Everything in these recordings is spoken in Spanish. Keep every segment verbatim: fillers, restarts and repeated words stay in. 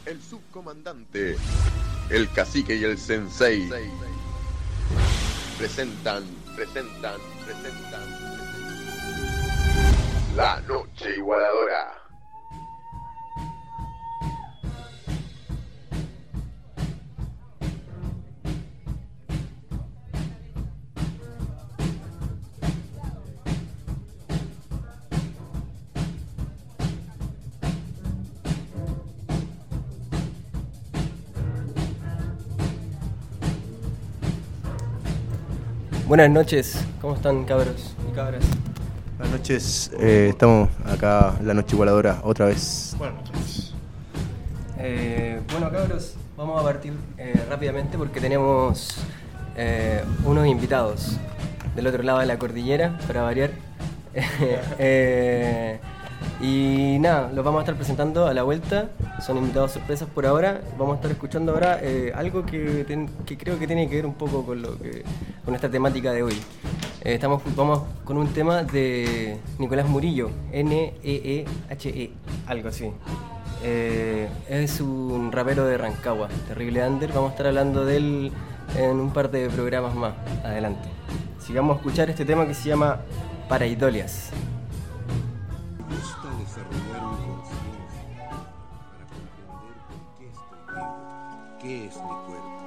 el subcomandante, el cacique y el sensei presentan, presentan, presentan La Noche Igualadora. Buenas noches, ¿cómo están, cabros y cabras? Buenas noches, eh, estamos acá en La Noche Igualadora otra vez. Buenas noches. Eh, bueno, cabros, vamos a partir eh, rápidamente porque tenemos eh, unos invitados del otro lado de la cordillera, para variar. eh, y nada, los vamos a estar presentando a la vuelta. Son invitados sorpresas por ahora. Vamos a estar escuchando ahora eh, algo que, ten, que creo que tiene que ver un poco con lo que con esta temática de hoy. Eh, estamos vamos con un tema de Nicolás Murillo, N E E H E, algo así. Eh, es un rapero de Rancagua, terrible under. Vamos a estar hablando de él en un par de programas más adelante. Así que vamos a escuchar este tema que se llama Paraidolias. ¿Qué es mi cuerpo?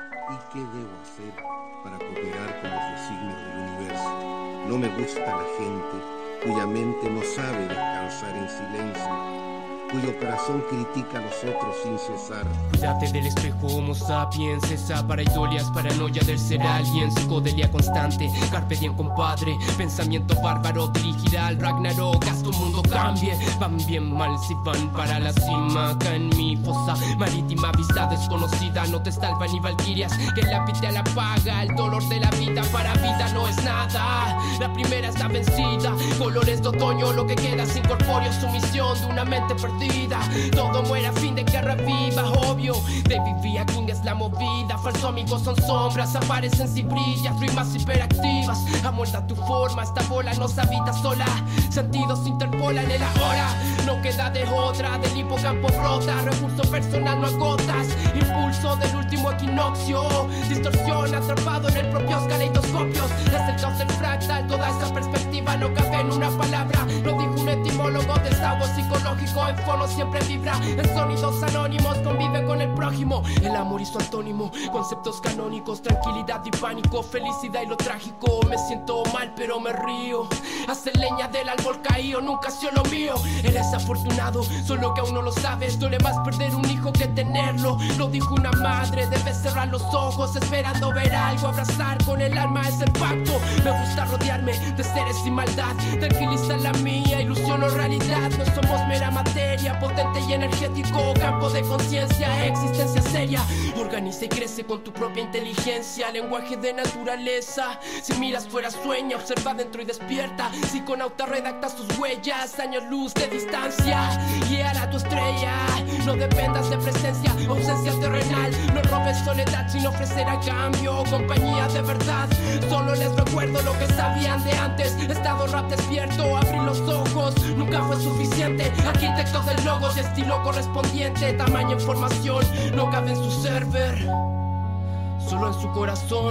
¿Y qué debo hacer para cooperar con los designios del universo? No me gusta la gente cuya mente no sabe descansar en silencio, cuyo corazón critica a los otros sin cesar. Cuídate del espejo, homo sapiens, esa paraidolias, paranoia del ser alguien, psicodelia constante, carpe diem compadre, pensamiento bárbaro dirigirá al Ragnarok, haz que un mundo cambie, van bien mal si van para la cima, acá en mi fosa marítima, vista desconocida, no te salvan ni valquirias, que la vida la paga, el dolor de la vida para vida no es nada, la primera está vencida, colores de otoño, lo que queda sin corpóreo, sumisión de una mente perdida. Todo muere a fin de que reviva, obvio. David Villa King es la movida. Falso amigos son sombras, aparecen si brillas. Rimas hiperactivas, amolda tu forma. Esta bola no se habita sola. Sentidos interpolan el ahora. No queda de otra, del hipocampo rota. Recurso personal no agotas. Impulso del último equinoccio. Distorsión atrapado en el propios caleidoscopios. Es el caos del fractal, toda esa perspectiva no cabe en una palabra. Lo dijo un etimólogo, desahogo psicológico en fono siempre vibra, en sonidos anónimos convive con el prójimo, el amor y su antónimo, conceptos canónicos, tranquilidad y pánico, felicidad y lo trágico, me siento mal pero me río, hace leña del árbol caído, nunca ha sido lo mío, eres afortunado, solo que aún no lo sabes, duele más perder un hijo que tenerlo, lo dijo una madre, debes cerrar los ojos esperando ver algo, abrazar con el alma es el pacto, me gusta rodearme de seres sin maldad, tranquiliza la mía, ilusión o realidad, no somos mera materia, potente y energético, campo de conciencia, existencia seria, organiza y crece con tu propia inteligencia, lenguaje de naturaleza, si miras fuera sueña, observa dentro y despierta, psiconauta redacta sus huellas, años luz de distancia, guiará tu estrella, no dependas de presencia, ausencia terrenal, no robes soledad sin ofrecer a cambio, compañía de verdad, solo les recuerdo lo que sabían de antes, estado rap despierto, abrir los ojos, nunca fue suficiente, arquitectos del logos y estilo correspondiente, tamaño en formación, no cabe en su server, solo en su corazón.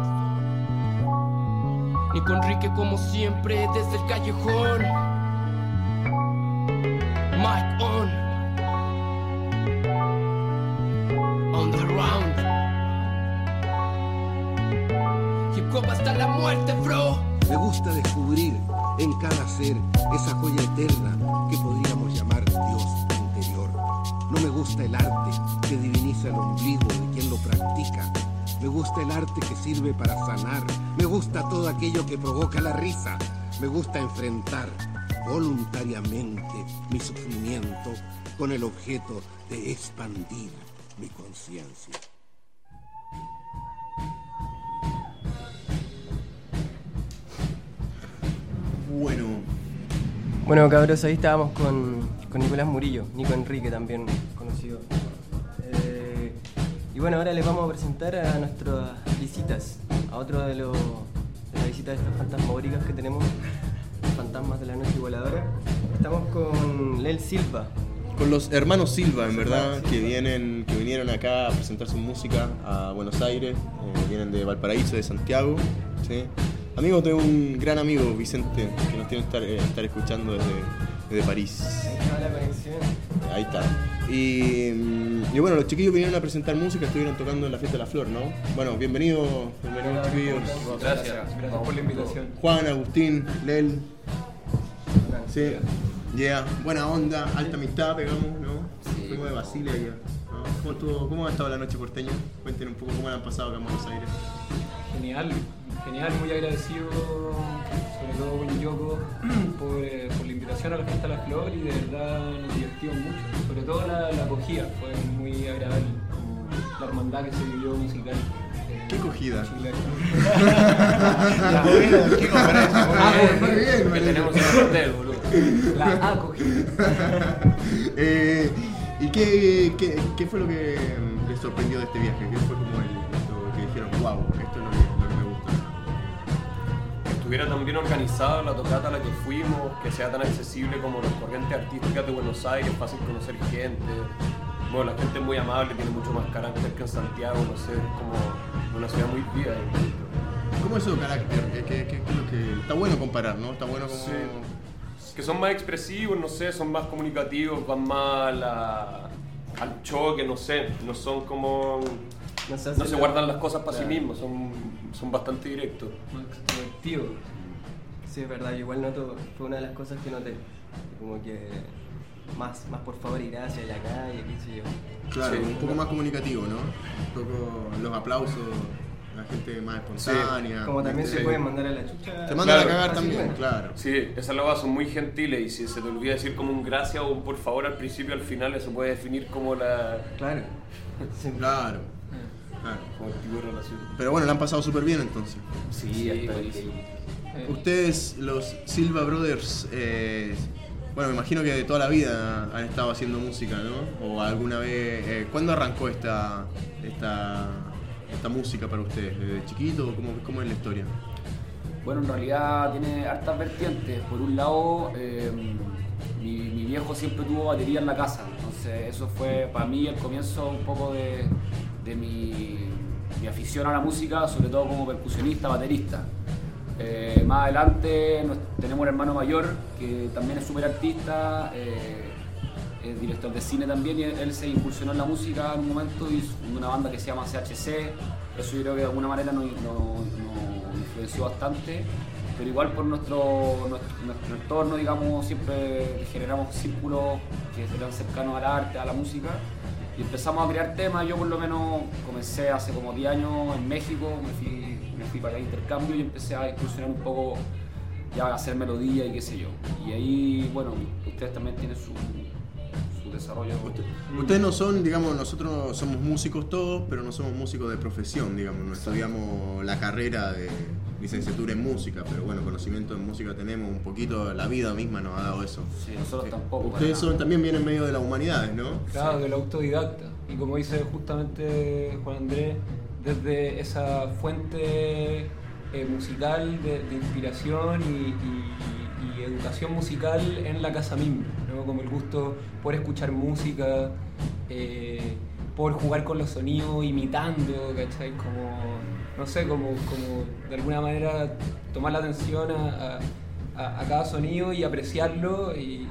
Nico Enrique como siempre desde el callejón. Mic on, on the round. Hip hop hasta la muerte, bro. Me gusta descubrir en cada ser esa joya eterna que podríamos llamar Dios interior. No me gusta el arte que diviniza el ombligo de quien lo practica. Me gusta el arte que sirve para sanar. Me gusta todo aquello que provoca la risa. Me gusta enfrentar voluntariamente mi sufrimiento con el objeto de expandir mi conciencia. Bueno. Bueno, cabros, ahí estábamos con, con Nicolás Murillo, Nico Enrique también conocido. Eh, y bueno, ahora les vamos a presentar a nuestras visitas, a otro de, los, de las visitas de estas fantasmagóricas que tenemos, fantasmas de la noche igualadora. Estamos con Lel Silva, con los hermanos Silva, en verdad, que vienen, que vinieron acá a presentar su música a Buenos Aires, eh, vienen de Valparaíso, de Santiago, ¿sí? Amigos de un gran amigo, Vicente, que nos tiene que estar, eh, estar escuchando desde, desde París. Ahí está la conexión. Ahí está. Y, y bueno, los chiquillos vinieron a presentar música, estuvieron tocando en la Fiesta de la Flor, ¿no? Bueno, bienvenidos, bienvenidos chiquillos. Gracias, gracias por la invitación. Juan, Agustín, Lel. Sí, yeah, buena onda, alta amistad, pegamos, ¿no? Sí. Fuimos de Basilia ya. ¿No? ¿Cómo, estuvo, ¿Cómo ha estado la noche porteña? Cuéntenos un poco cómo la han pasado acá en Buenos Aires. Genial, genial, muy agradecido, sobre todo con Yoko, por, eh, por la invitación a la Fiesta de la Flor, y de verdad nos divertimos mucho, sobre todo la, la acogida, fue muy agradable, como la hermandad que se vivió musical. Eh, ¿Qué cogida? La comida, ¿qué conferencia? Ah, muy bien, que muy tenemos bien. en el hotel, boludo. La acogida. eh, ¿Y qué, qué, qué fue lo que les sorprendió de este viaje? ¿Qué fue como el, esto que dijeron, wow, esto es lo que, lo que me gusta? Estuviera tan bien organizada la tocata a la que fuimos, que sea tan accesible como las corrientes artísticas de Buenos Aires, fácil conocer gente. Bueno, la gente es muy amable, tiene mucho más carácter que en Santiago, no sé, es como una ciudad muy viva. ¿Cómo es su carácter? ¿Qué, qué, qué, qué es lo que... Está bueno comparar, ¿no? Está bueno como... Sí. Que son más expresivos, no sé, son más comunicativos, van más a la, al choque, no sé, no son como... No se, No se guardan las cosas para Claro. sí mismos, son, son bastante directos. Más extrovertido. Sí, es verdad, yo igual noto, fue una de las cosas que noté. Como que más, más por favor y gracias y acá y qué sé yo. Claro, Sí. un poco más comunicativo, ¿no? Un poco los aplausos, la gente más espontánea. Como también Sí. se pueden mandar a la chucha. Te mandan Claro. a cagar Así también, bueno. claro. Sí, esas lobas son muy gentiles y si se te olvida decir como un gracias o un por favor al principio al final, eso puede definir como la... Claro. Sí. Claro. Claro. como el tipo de relación. Pero bueno, la han pasado súper bien entonces. Sí, Sí, hasta buenísimo. Eh, Ustedes, los Silva Brothers, eh, bueno, me imagino que de toda la vida han estado haciendo música, ¿no? O alguna vez, eh, ¿cuándo arrancó esta, esta, esta música para ustedes? ¿Desde chiquito? ¿Cómo, cómo es la historia? Bueno, en realidad tiene hartas vertientes. Por un lado, eh, mi, mi viejo siempre tuvo batería en la casa, entonces eso fue para mí el comienzo un poco de, de mi, mi afición a la música, sobre todo como percusionista, baterista. Eh, más adelante nos, tenemos un hermano mayor que también es súper artista, eh, es director de cine también, y él, él se incursionó en la música en un momento y fundó una banda que se llama C H C. Eso yo creo que de alguna manera nos, nos, nos influenció bastante, pero igual por nuestro, nuestro, nuestro entorno, digamos, siempre generamos círculos que eran cercanos al arte, a la música, y empezamos a crear temas. Yo por lo menos comencé hace como diez años en México, me fui, me fui para allá de intercambio y empecé a incursionar un poco, ya a hacer melodía y qué sé yo. Y ahí, bueno, ustedes también tienen su, su desarrollo. Ustedes no son, digamos, nosotros somos músicos todos, pero no somos músicos de profesión, digamos, no estudiamos la carrera de licenciatura en música, pero bueno, conocimiento en música tenemos un poquito, la vida misma nos ha dado eso. Sí, nosotros tampoco. para Ustedes nada. son, también vienen medio de las humanidades, ¿no? Claro, del autodidacta. Y como dice justamente Juan Andrés, desde esa fuente eh, musical de, de inspiración y, y- y educación musical en la casa misma, ¿no? Como el gusto por escuchar música, eh, por jugar con los sonidos, imitando, ¿cachai? Como, no sé, como, como de alguna manera tomar la atención a, a- a cada sonido y apreciarlo y, y-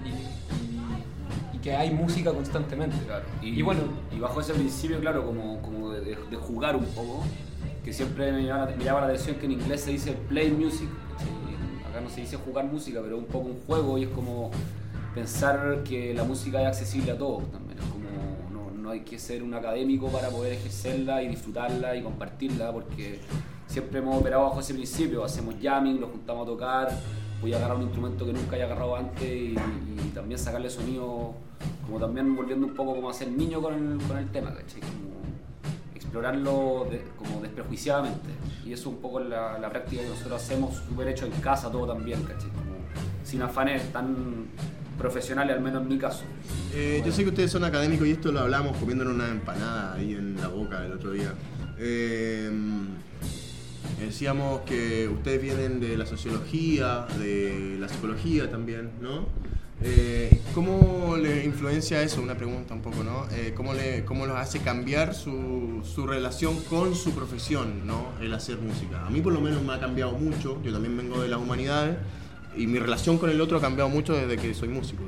y- y que hay música constantemente. Claro. Y, bueno, y bajo ese principio, claro, como, como de, de- de jugar un poco, que siempre me llama, me llama la atención que en inglés se dice play music, ¿sí? Acá no se dice jugar música, pero es un poco un juego y es como pensar que la música es accesible a todos también. Es como no, no hay que ser un académico para poder ejercerla y disfrutarla y compartirla, porque siempre hemos operado bajo ese principio, hacemos jamming, nos juntamos a tocar, voy a agarrar un instrumento que nunca haya agarrado antes y, y también sacarle sonido, como también volviendo un poco como a ser niño con el, con el tema, ¿cachai? Como explorarlo de- como desprejuiciadamente, y eso es un poco la, la práctica que nosotros hacemos, súper hecho en casa todo también, ¿cachai? Como sin afanes tan profesionales, al menos en mi caso. Eh, yo sé que ustedes son académicos y esto lo hablamos comiéndonos una empanada ahí en la boca el otro día. Eh, decíamos que ustedes vienen de la sociología, de la psicología también, ¿no? Eh, ¿Cómo le influencia eso? Una pregunta un poco, ¿no? Eh, ¿cómo, le, ¿Cómo los hace cambiar su, su relación con su profesión, ¿no? El hacer música. A mí por lo menos me ha cambiado mucho, yo también vengo de las humanidades y mi relación con el otro ha cambiado mucho desde que soy músico.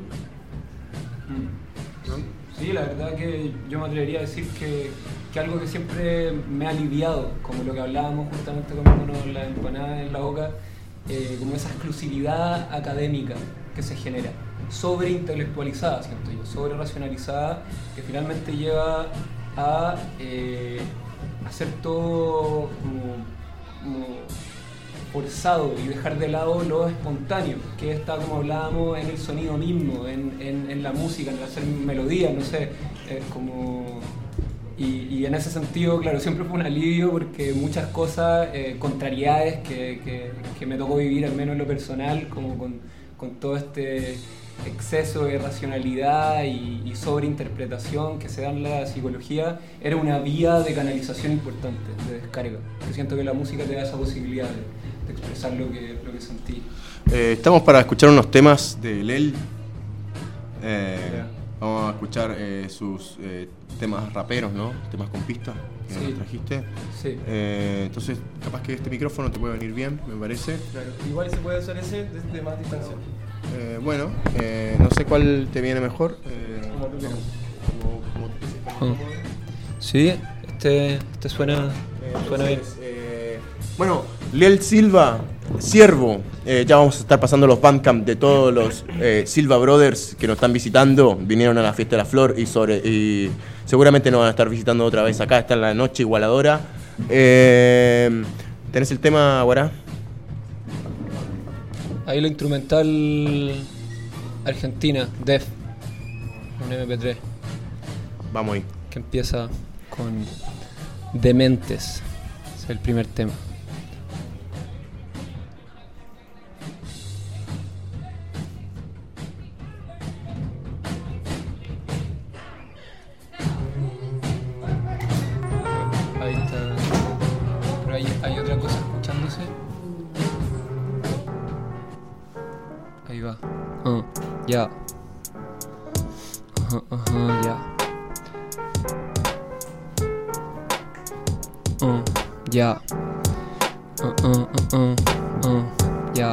¿No? Sí, la verdad que yo me atrevería a decir que, que algo que siempre me ha aliviado, como lo que hablábamos justamente comiéndonos la empanada en la boca, eh, como esa exclusividad académica que se genera, sobreintelectualizada, siento yo, sobre racionalizada, que finalmente lleva a eh, hacer todo como, como forzado y dejar de lado lo espontáneo, que está, como hablábamos, en el sonido mismo, en, en, en la música, en el hacer melodías, no sé, eh, como... Y, y en ese sentido, claro, siempre fue un alivio porque muchas cosas, eh, contrariedades que, que, que me tocó vivir, al menos en lo personal, como con, con todo este exceso de racionalidad y, y sobreinterpretación que se da en la psicología, era una vía de canalización importante, de descarga. Yo siento que la música te da esa posibilidad de, de expresar lo que, lo que sentí. Eh, estamos para escuchar unos temas de Lel. Eh, yeah. Vamos a escuchar eh, sus eh, temas raperos, ¿no? Temas con pistas que sí. nos trajiste. Sí. Eh, entonces, capaz que este micrófono te puede venir bien, me parece. Claro. Igual se puede usar ese desde más distancia. Eh, bueno, eh, no sé cuál te viene mejor. Eh, como tú quieras. Como, como, como, oh. Sí, este, este suena, eh, suena bien. Eh, bueno, Lel Silva, Siervo. Eh, ya vamos a estar pasando los bandcamp de todos los eh, Silva Brothers que nos están visitando. Vinieron a la Fiesta de la Flor y, sobre, y seguramente nos van a estar visitando otra vez acá. Está en la noche igualadora. Eh, ¿Tenés el tema, Guará? Ahí lo instrumental Argentina, Def, un eme pe tres. Vamos ahí. Que empieza con Dementes, es el primer tema. Ahí está. Pero hay, hay otra cosa escuchándose. Ahí va. Uh, ya. Ajá, ajá, ya. Uh, ya. Uh, uh, uh, uh, uh, ya.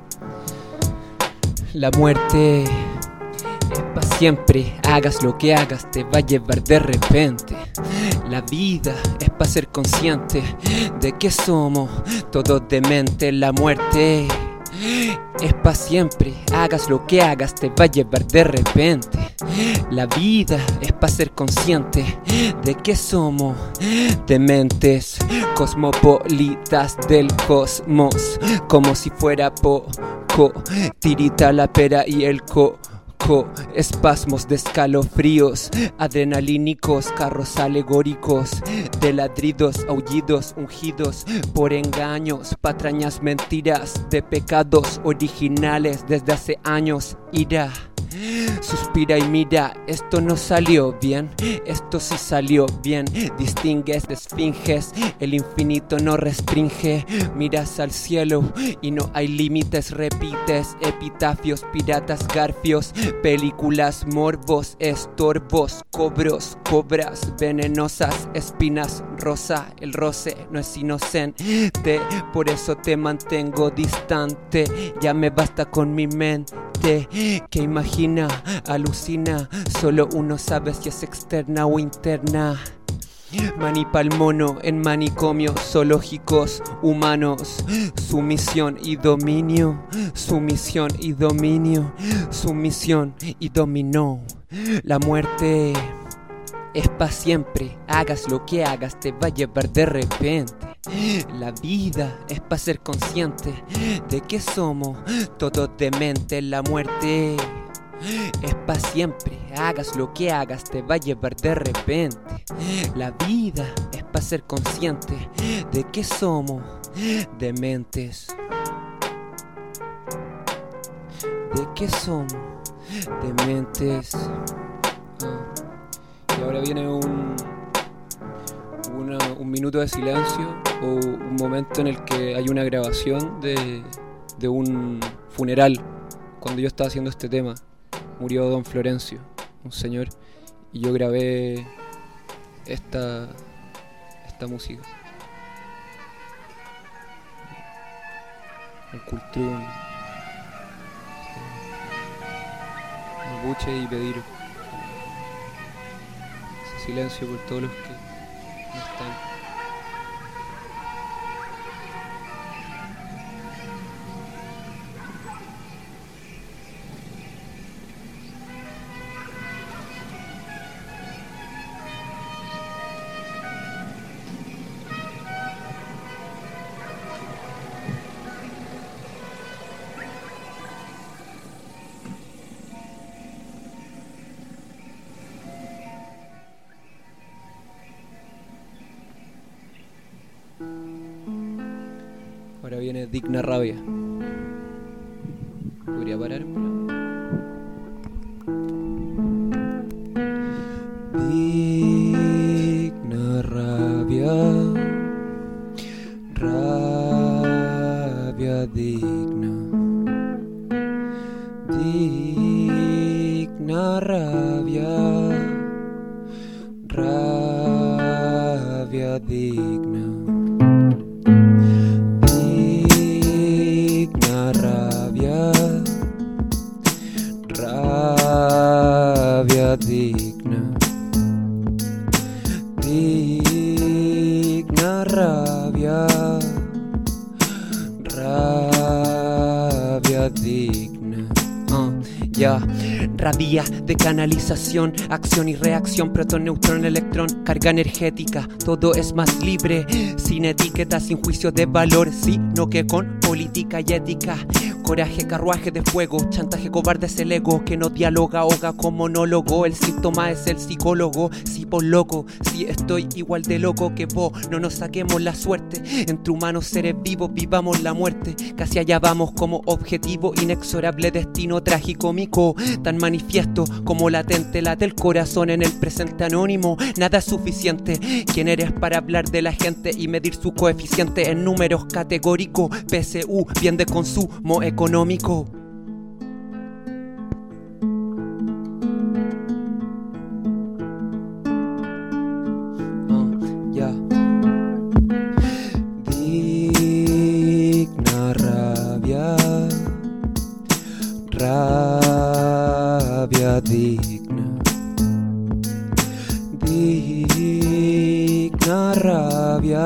La muerte es para siempre. Hagas lo que hagas, te va a llevar de repente. La vida es para ser consciente de que somos todos dementes. La muerte es pa' siempre, hagas lo que hagas, te va a llevar de repente. La vida es pa' ser consciente de que somos dementes, cosmopolitas del cosmos, como si fuera poco, tirita la pera y el coco. Espasmos de escalofríos adrenalínicos, carros alegóricos de ladridos, aullidos, ungidos por engaños, patrañas, mentiras de pecados originales desde hace años. Ira, suspira y mira, esto no salió bien, esto sí salió bien. Distingues, desfinges, el infinito no restringe. Miras al cielo y no hay límites, repites epitafios, piratas, garfios, películas, morbos, estorbos, cobros, cobras venenosas, espinas, rosa. El roce no es inocente, por eso te mantengo distante. Ya me basta con mi mente que imagina, alucina, solo uno sabe si es externa o interna. Mani pa'l mono en manicomios zoológicos humanos. Sumisión y dominio, sumisión y dominio, sumisión y dominó. La muerte es pa' siempre, hagas lo que hagas, te va a llevar de repente. La vida es pa' ser consciente de que somos todos dementes. La muerte es pa' siempre, hagas lo que hagas, te va a llevar de repente. La vida es pa' ser consciente de que somos dementes. De que somos dementes. Ah. Y ahora viene un, una, un minuto de silencio o un momento en el que hay una grabación de, de un funeral cuando yo estaba haciendo este tema. murió don Florencio, un señor, y yo grabé esta, esta música. El Cultrún, Mapuche, y pedir ese silencio por todos los que no están. Ahora viene Digna Rabia. ¿Podría parar? Digna rabia, rabia digna, digna rabia, rabia digna. Rabia digna, digna rabia, rabia digna. Uh, ya. Yeah. Rabia de canalización, acción y reacción, protón, neutrón, electrón, carga energética, todo es más libre, sin etiqueta, sin juicio de valor, sino que con política y ética. Coraje, carruaje de fuego, chantaje cobarde es el ego que no dialoga, ahoga como monólogo. El síntoma es el psicólogo, si por loco, si estoy igual de loco que vos. No nos saquemos la suerte, entre humanos seres vivos vivamos la muerte. Casi allá vamos como objetivo, inexorable destino tragicómico, tan manifiesto como latente late el corazón en el presente anónimo. Nada es suficiente, ¿quién eres para hablar de la gente y medir su coeficiente en números categóricos? P S U, bien de consumo económico. Uh, yeah. Digna rabia, rabia digna, digna rabia,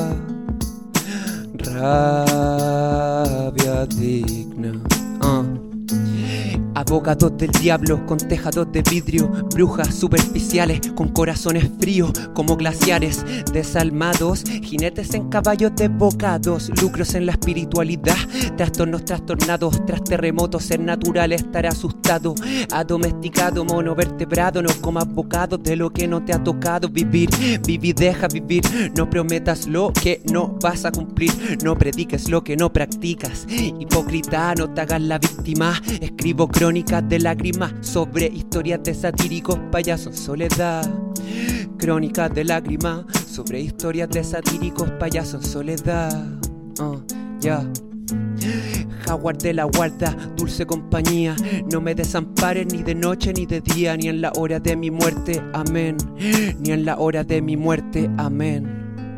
rabia digna. Uh. Abogados del diablo con tejados de vidrio, brujas superficiales con corazones fríos como glaciares, desalmados, jinetes en caballos desbocados, lucros en la espiritualidad, trastornos trastornados, tras terremotos, ser natural estar asustado, adomesticado, monovertebrado, no comas bocados de lo que no te ha tocado vivir, viví, deja vivir, no prometas lo que no vas a cumplir, no prediques lo que no practicas, hipócrita, no te hagas la víctima, escribo crónicas de lágrimas sobre historias de satíricos payasos en soledad. Crónicas de lágrimas sobre historias de satíricos payasos en soledad. Oh, ya. Yeah. Jaguar de la guarda, dulce compañía, no me desampares ni de noche ni de día, ni en la hora de mi muerte, amén. Ni en la hora de mi muerte, amén.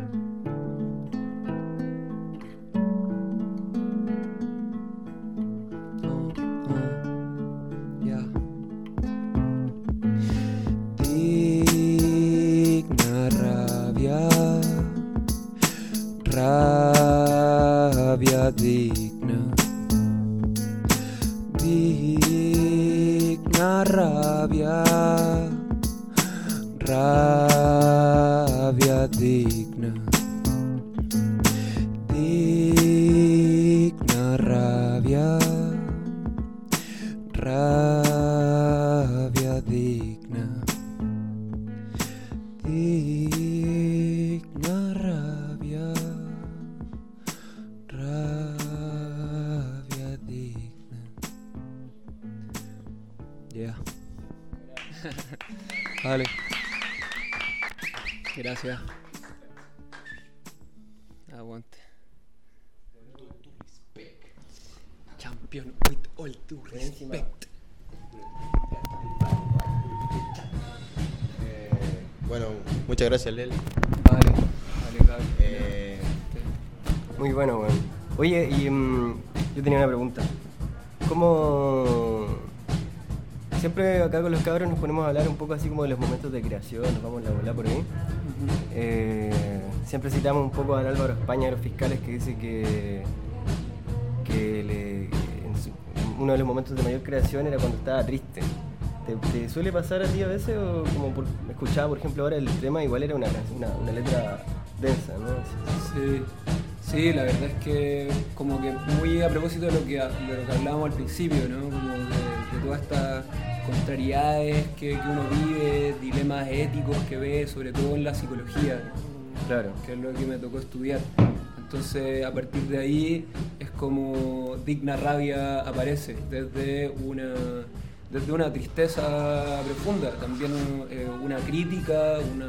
Rabia digna, digna rabia, rabia digna, digna rabia, rabia digna, digna rabia, rabia digna. Yeah. Vale. Gracias. Aguante. Champion with all due respect. Bueno, muchas gracias, Lel. Vale, vale, Gaby. Eh, Muy bueno, weón. Oye, y mm, yo tenía una pregunta. ¿Cómo...? Siempre acá con los cabros nos ponemos a hablar un poco así como de los momentos de creación, nos vamos a la bola por ahí. Eh, siempre citamos un poco al Álvaro España de los Fiscales, que dice que, que le, en su- uno de los momentos de mayor creación era cuando estaba triste. ¿Te, te suele pasar a ti a veces? O como por, escuchaba, por ejemplo, ahora el tema, igual era una, una, una letra densa, ¿no? Sí, sí, la verdad es que como que muy a propósito de lo que, de lo que hablábamos al principio, ¿no? Como de, de todas estas contrariedades que, que uno vive, dilemas éticos que ve, sobre todo en la psicología, Claro. que es lo que me tocó estudiar. Entonces, a partir de ahí es como Digna Rabia aparece, desde una, desde una tristeza profunda, también eh, una crítica, una,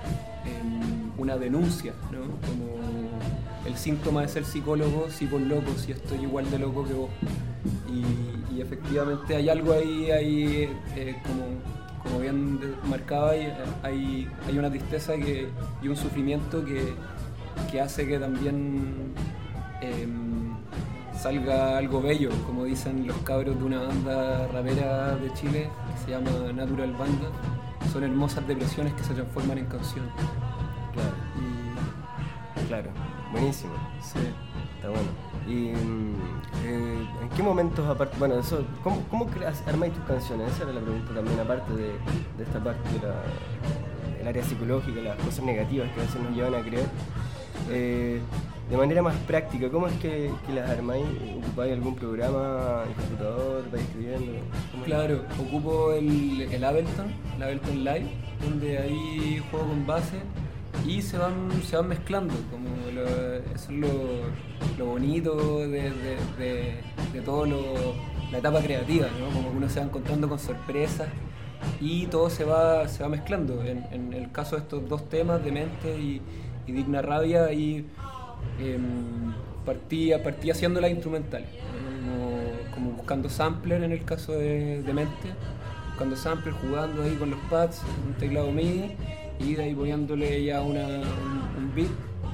em, una denuncia, ¿no? Como el síntoma de ser psicólogo, sí por loco, si estoy igual de loco que vos. Y, y efectivamente hay algo ahí, hay, eh, como, como bien de- marcaba, hay, hay, hay una tristeza que, y un sufrimiento que, que hace que también em, salga algo bello, como dicen los cabros de una banda rapera de Chile que se llama Natural Banda. Son hermosas depresiones que se transforman en canción. Claro. Y Claro. Buenísimo. sí. Está bueno. Y mm, eh, ¿en qué momentos aparte, bueno, eso, ¿cómo, cómo creas, armáis tus canciones? Esa era la pregunta también, aparte de, de esta parte de la, del área psicológica, las cosas negativas que a veces nos llevan a creer. Eh, de manera más práctica, ¿cómo es que, que las armáis? ¿Ocupáis algún programa en computador? ¿Vais escribiendo? ¿Cómo es? Claro, ocupo el, el Ableton, el Ableton Live, donde ahí juego con base y se van, se van mezclando, como lo, eso es lo, lo bonito de, de, de, de todo lo, la etapa creativa, ¿no? Como que uno se va encontrando con sorpresas y todo se va, se va mezclando. En, en el caso de estos dos temas, Demente y, y Digna Rabia, ahí em, partí, partí haciendo las instrumentales, como, como buscando sampler en el caso de Demente, buscando sampler, jugando ahí con los pads, un teclado M I D I, y de ahí poniéndole ya una, un, un beat.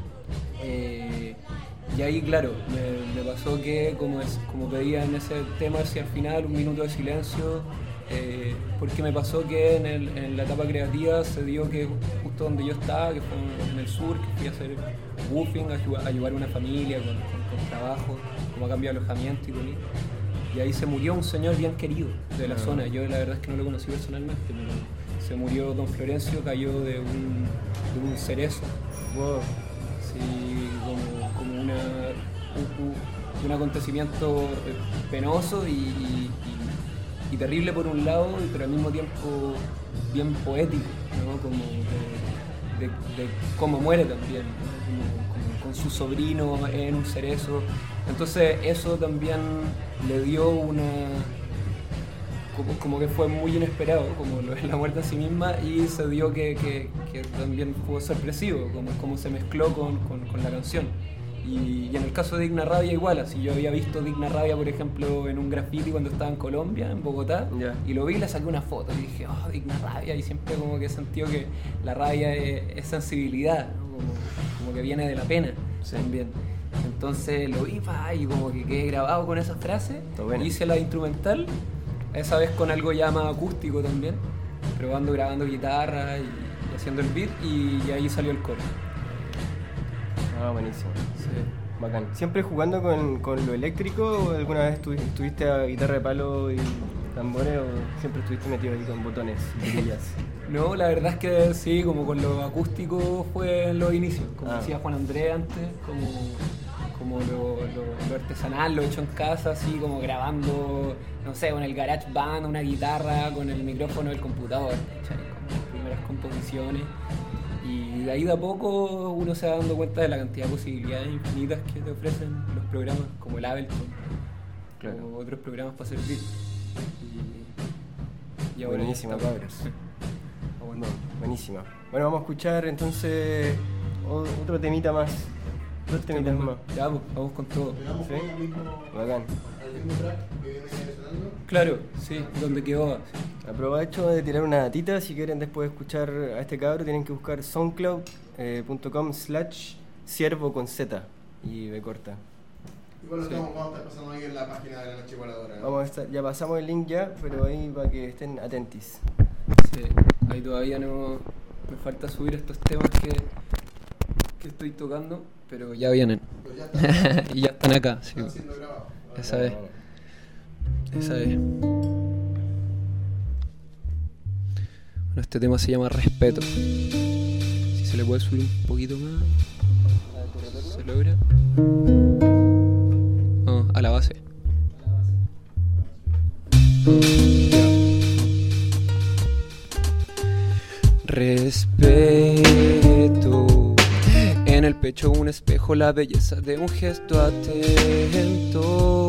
Eh, y ahí, claro, me, me pasó que, como, es, como pedía en ese tema hacia el final, un minuto de silencio, eh, porque me pasó que en, el, en la etapa creativa se dio que justo donde yo estaba, que fue en el sur, que fui a hacer woofing, a ayudar, a ayudar a una familia con, con, con trabajo, como a cambio de alojamiento y comida. Y ahí se murió un señor bien querido de la zona. Yo la verdad es que no lo conocí personalmente, pero se murió don Florencio, cayó de un, de un cerezo. Wow. Sí, como, como una, un, un- un acontecimiento eh, penoso y, y- y- y terrible por un lado, pero al mismo tiempo bien poético, ¿no? Como de, de- de cómo muere también, ¿no? Como- como con su sobrino en un cerezo. Entonces eso también le dio una... Como, como que fue muy inesperado, como lo es la muerte en sí misma, y se dio que, que- que también fue sorpresivo, como, como se mezcló con, con- con la canción. Y, y en el caso de Digna Rabia igual, así yo había visto Digna Rabia, por ejemplo, en un graffiti cuando estaba en Colombia, en Bogotá, Ya. y lo vi y le saqué una foto y dije, oh, Digna Rabia, y siempre como que he sentido que la rabia es, es sensibilidad, ¿no? como, como que viene de la pena también. Entonces lo vi pa, y como que quedé grabado con esa frase, Está bueno. hice la instrumental, esa vez con algo ya más acústico también, probando, grabando guitarra y, y haciendo el beat, y, y ahí salió el coro. Ah, buenísimo. Bacán. ¿Siempre jugando con, con lo eléctrico o alguna vez estuvi- estuviste a guitarra de palo y tambores o siempre estuviste metido ahí con botones y grillas? No, la verdad es que sí, como con lo acústico fue en los inicios, como Ah. decía Juan Andrés antes, como, como lo, lo- lo artesanal, lo hecho en casa, así como grabando, no sé, con el GarageBand, una guitarra, con el micrófono del computador, ¿cachai? Como las primeras composiciones. Y de ahí de a poco uno se va dando cuenta de la cantidad de posibilidades infinitas que te ofrecen los programas, como el Ableton, Claro. o otros programas para hacer beat. Y, y ahora Buenísima, estamos- cabros. Ah, bueno. No, buenísima. Bueno, vamos a escuchar entonces o- otro temita más. Dos temitas más. Ya, pues, vamos con todo. ¿Sí? Bacán. Claro, sí, donde quedó. Sí. Aprovecho de tirar una datita, si quieren después escuchar a este cabro tienen que buscar soundcloud punto com slash ciervo con Z y B corta. Igual lo estamos, vamos a estar pasando ahí en la página de la Noche Voladora, ¿no? Vamos a estar, ya pasamos el link ya, pero ahí para que estén atentis. Sí, ahí todavía no me falta subir estos temas que, que estoy tocando, pero ya vienen. Pero ya están, y ya están acá, sí. están siendo grabados. Esa es. Esa es. Bueno, este tema se llama Respeto. Si se le puede subir un poquito más. ¿Se logra? No, a la base. Respeto. En el pecho un espejo, la belleza de un gesto atento.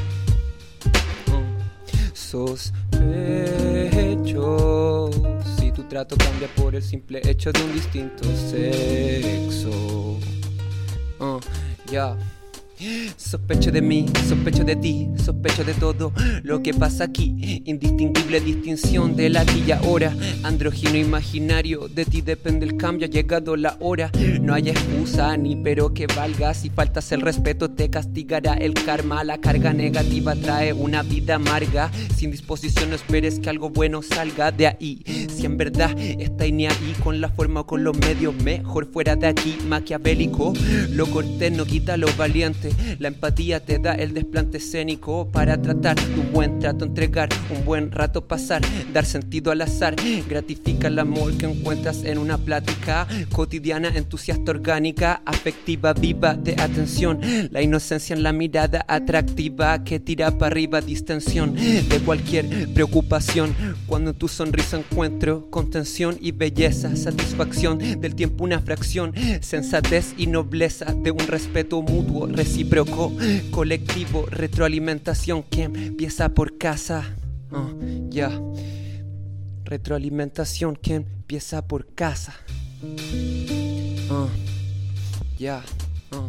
Sospecho si tu trato cambia por el simple hecho de un distinto sexo. Uh, ya. Yeah. Sospecho de mí, sospecho de ti, sospecho de todo lo que pasa aquí. Indistinguible distinción del aquí y ahora. Andrógino imaginario, de ti depende el cambio, ha llegado la hora. No hay excusa ni pero que valga. Si faltas el respeto te castigará el karma. La carga negativa trae una vida amarga. Sin disposición no esperes que algo bueno salga de ahí. Si en verdad estáis ni ahí con la forma o con los medios, mejor fuera de aquí. Maquiavélico, lo cortés no quita lo valiente. La empatía te da el desplante escénico para tratar de un buen trato, entregar un buen rato, pasar, dar sentido al azar. Gratifica el amor que encuentras en una plática cotidiana, entusiasta, orgánica, afectiva, viva de atención. La inocencia en la mirada atractiva que tira para arriba, distensión de cualquier preocupación. Cuando en tu sonrisa encuentro contención y belleza, satisfacción del tiempo una fracción, sensatez y nobleza de un respeto mutuo, recíproco, colectivo, retroalimentación que empieza por casa. Uh, ya. Yeah. Retroalimentación que empieza por casa. Uh, ya. Yeah. Uh.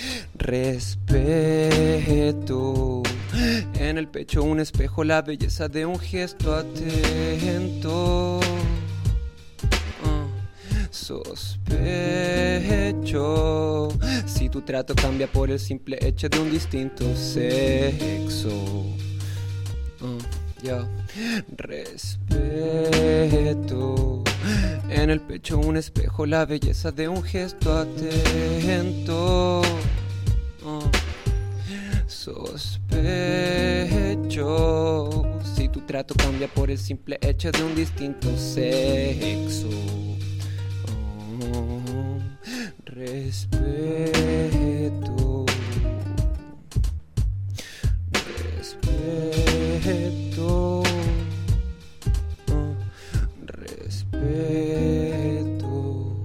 Respeto. En el pecho un espejo, la belleza de un gesto atento. Sospecho si tu trato cambia por el simple hecho de un distinto sexo. Uh, yeah. Respeto. En el pecho un espejo, la belleza de un gesto atento. Uh. Sospecho si tu trato cambia por el simple hecho de un distinto sexo. Oh, respeto. Respeto. Oh, respeto.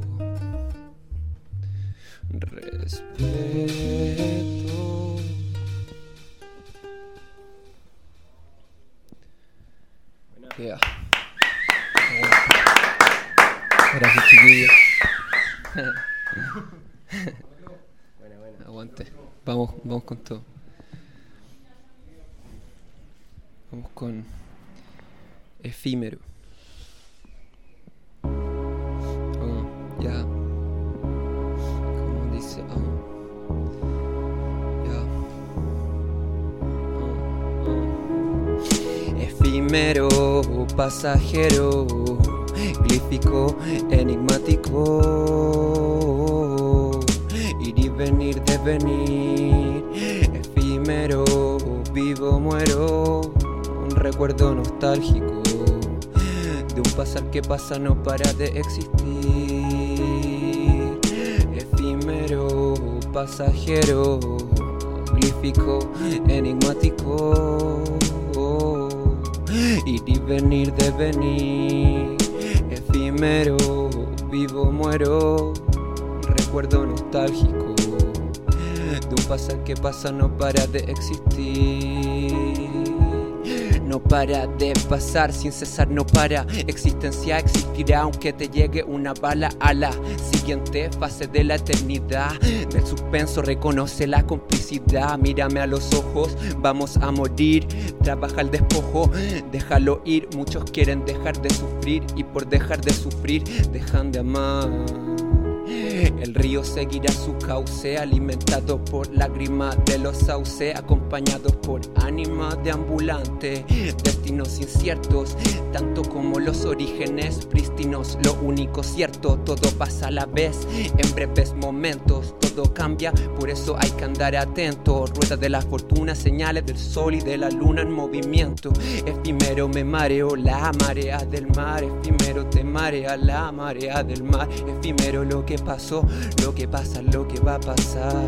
Respeto. Yeah. Gracias, chiquillos. Buena, buena. Aguante. Vamos, vamos con todo. Vamos con Efímero. Oh, ya. Como dice, oh. Ya. Oh, oh. Efímero, pasajero, glífico, enigmático, ir y venir, devenir, efímero, vivo, muero, un recuerdo nostálgico de un pasar que pasa, no para de existir. Efímero, pasajero, glífico, enigmático, ir y venir, devenir, efímero, vivo, muero, recuerdo nostálgico de un pasar que pasa, no para de existir. No no para de pasar, sin cesar no para. Existencia existirá aunque te llegue una bala a la siguiente fase de la eternidad. Del suspenso reconoce la complicidad. Mírame a los ojos, vamos a morir. Trabaja el despojo, déjalo ir. Muchos quieren dejar de sufrir y por dejar de sufrir dejan de amar. El río seguirá su cauce, alimentado por lágrimas de los sauces, acompañados por ánimas de ambulantes, destinos inciertos, tanto como los orígenes prístinos. Lo único cierto, todo pasa a la vez, en breves momentos, todo cambia, por eso hay que andar atento. Rueda de la fortuna, señales del sol y de la luna en movimiento. Efímero me mareo, la marea del mar, efímero te marea la marea del mar, efímero lo que pasó, lo que pasa, lo que va a pasar.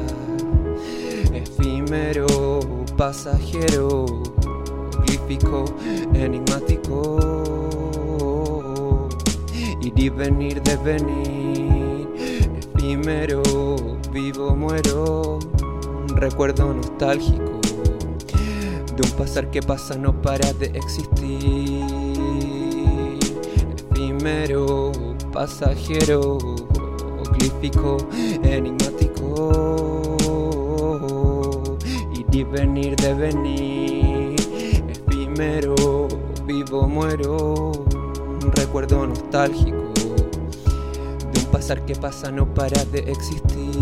Efímero, pasajero, glífico, enigmático, ir y venir, devenir. Efímero, vivo, muero, un recuerdo nostálgico de un pasar que pasa, no para de existir. Efímero, pasajero, glífico, enigmático, ir y venir, devenir. Efímero, vivo, muero, un recuerdo nostálgico de un pasar que pasa, no para de existir.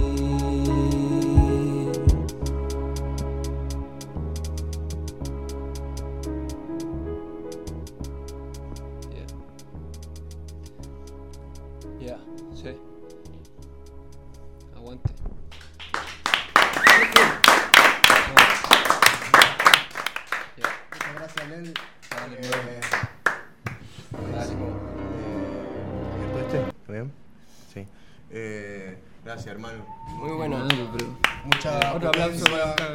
Yeah, sí. Aguante. Muchas gracias, Lel. Vale, Eh, buenísimo. Eh, ¿abierto este? ¿Está bien? Sí. Eh, gracias, hermano. Muy bueno. Mucha Otro aplauso potencia, para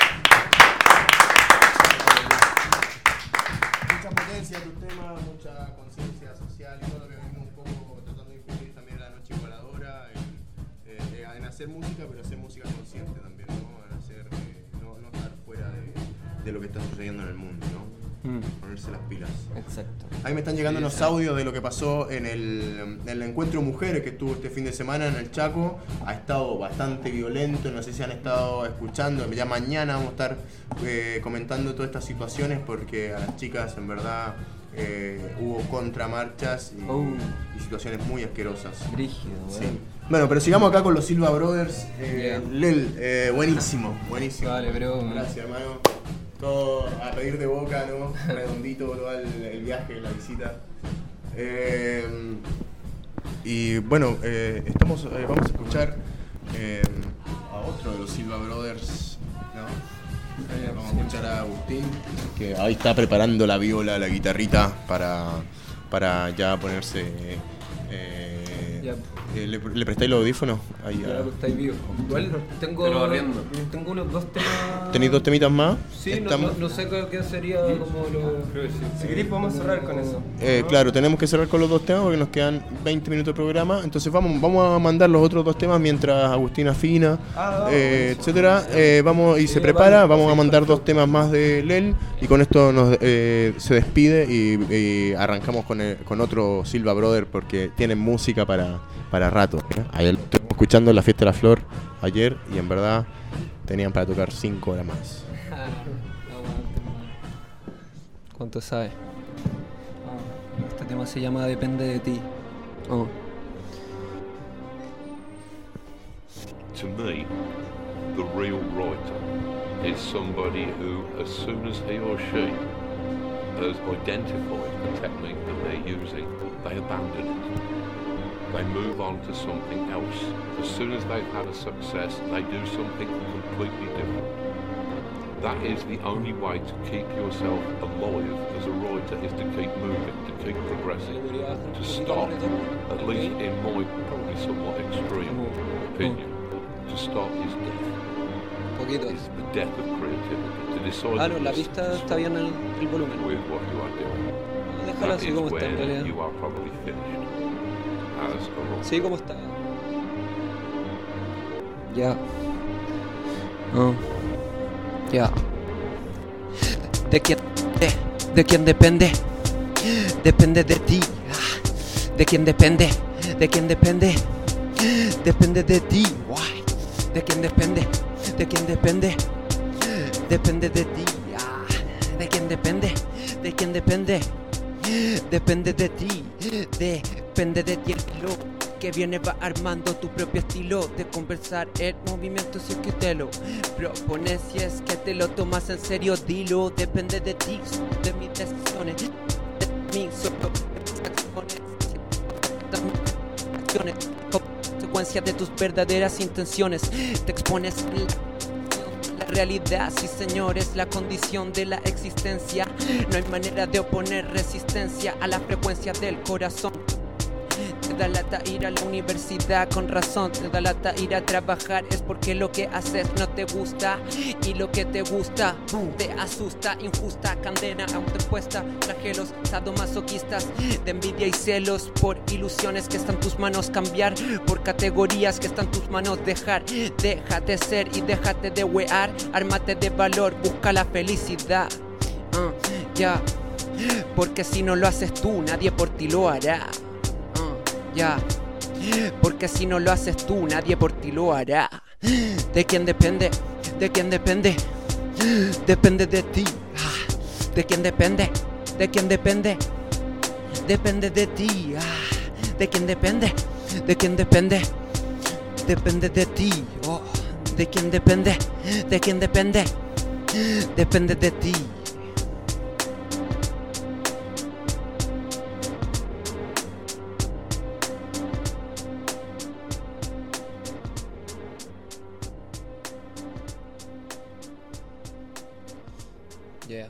mucha potencia en tus temas, mucha conciencia social y todo lo que venimos un poco tratando de infundir también en la noche voladora, en, eh, en hacer música, pero hacer música consciente también, ¿no? En hacer, eh, no, no estar fuera de, de lo que está sucediendo en el mundo, ¿no? Mm. Ponerse las pilas. Exacto. Ahí me están llegando unos audios de lo que pasó en el, en el encuentro mujeres que estuvo este fin de semana en el Chaco. Ha estado bastante violento, no sé si han estado escuchando. Ya mañana vamos a estar eh, comentando todas estas situaciones porque a las chicas en verdad eh, hubo contramarchas y, Oh. y situaciones muy asquerosas. Brígido, Sí. weón. Bueno, pero sigamos acá con los Silva Brothers. Eh, Yeah. Lel, eh, buenísimo, buenísimo. Vale, bro. Gracias, hermano. Todo a pedir de boca, ¿no? Redondito todo el, el viaje, la visita. Eh, y bueno, eh, estamos, eh, vamos a escuchar eh, a otro de los Silva Brothers, ¿no? Eh, vamos a escuchar a Agustín, que ahí está preparando la viola, la guitarrita para, para ya ponerse... Eh, Ya. eh, ¿le, ¿Le prestáis los audífonos? Ahí, Ya, a- pues, estáis vivos. Igual tengo, Te lo arriendo. tengo unos dos temas. ¿Tenéis dos temitas más? Sí, no, Estamos- no, no sé qué, qué sería como lo... Si queréis podemos cerrar con eso. Eh, claro, tenemos que cerrar con los dos temas porque nos quedan veinte minutos de programa. Entonces vamos, vamos a mandar los otros dos temas mientras Agustín afina, Ah, eh, buenísimo. etcétera. Eh, vamos y se Sí, prepara. vale, Vamos a sí, mandar perfecto. dos temas más de Lel y con esto nos eh, se despide y, y arrancamos con, el- con otro Silva Brother porque tienen música para, para rato. ¿eh? Ayer lo estuvimos escuchando en la Fiesta de la Flor ayer y en verdad tenían para tocar cinco horas más. ¿Cuánto sabes? Este tema se llama Depende de ti. Oh. To me, the real writer is somebody who, as soon as he or she has identified the technique that they're using, they abandon it. They move on to something else. As soon as they've had a success, they do something completely different. That is the only way to keep yourself alive as a writer, is to keep moving, to keep progressing. To stop, at least in my probably somewhat extreme opinion, to stop is death. Poquito. It's the death of creativity. To decide Ah, no, la to pista está bien el, el volumen. with what you are doing. Déjala That así is como está en when realidad. you are probably finished as a writer. Sí, como está. Ya. Oh. Ya. De quien te ¿De quién depende? Depende de ti. ¿De quién depende? ¿De quién depende? Depende de ti. ¿De quién depende? ¿De quién depende? Depende de ti. ¿De quién depende? ¿De quién depende? Depende de ti. Depende de ti el estilo que viene va armando tu propio estilo de conversar el movimiento si es que te lo propones, si es que te lo tomas en serio, dilo. Depende de ti, de mis decisiones, de mí, solo de mis acciones, consecuencia de tus verdaderas intenciones. Te expones la realidad, sí señor, es la condición de la existencia. No hay manera de oponer resistencia a la frecuencia del corazón. Te da lata ir a la universidad, con razón. Te da lata ir a trabajar, es porque lo que haces no te gusta. Y lo que te gusta te asusta. Injusta condena autoimpuesta, flagelos sadomasoquistas de envidia y celos por ilusiones que están en tus manos cambiar, por categorías que están en tus manos dejar. Déjate ser y déjate de wear. Ármate de valor, busca la felicidad. uh, Ya yeah. Porque si no lo haces tú, nadie por ti lo hará. Ya, porque si no lo haces tú, nadie por ti lo hará. ¿De quién depende? ¿De quién depende? Depende de ti. ¿De quién depende? ¿De quién depende? Depende de ti. ¿De quién depende? ¿De quién depende? Depende de ti. Oh. ¿De quién depende? ¿De quién depende? Depende de ti. Yeah.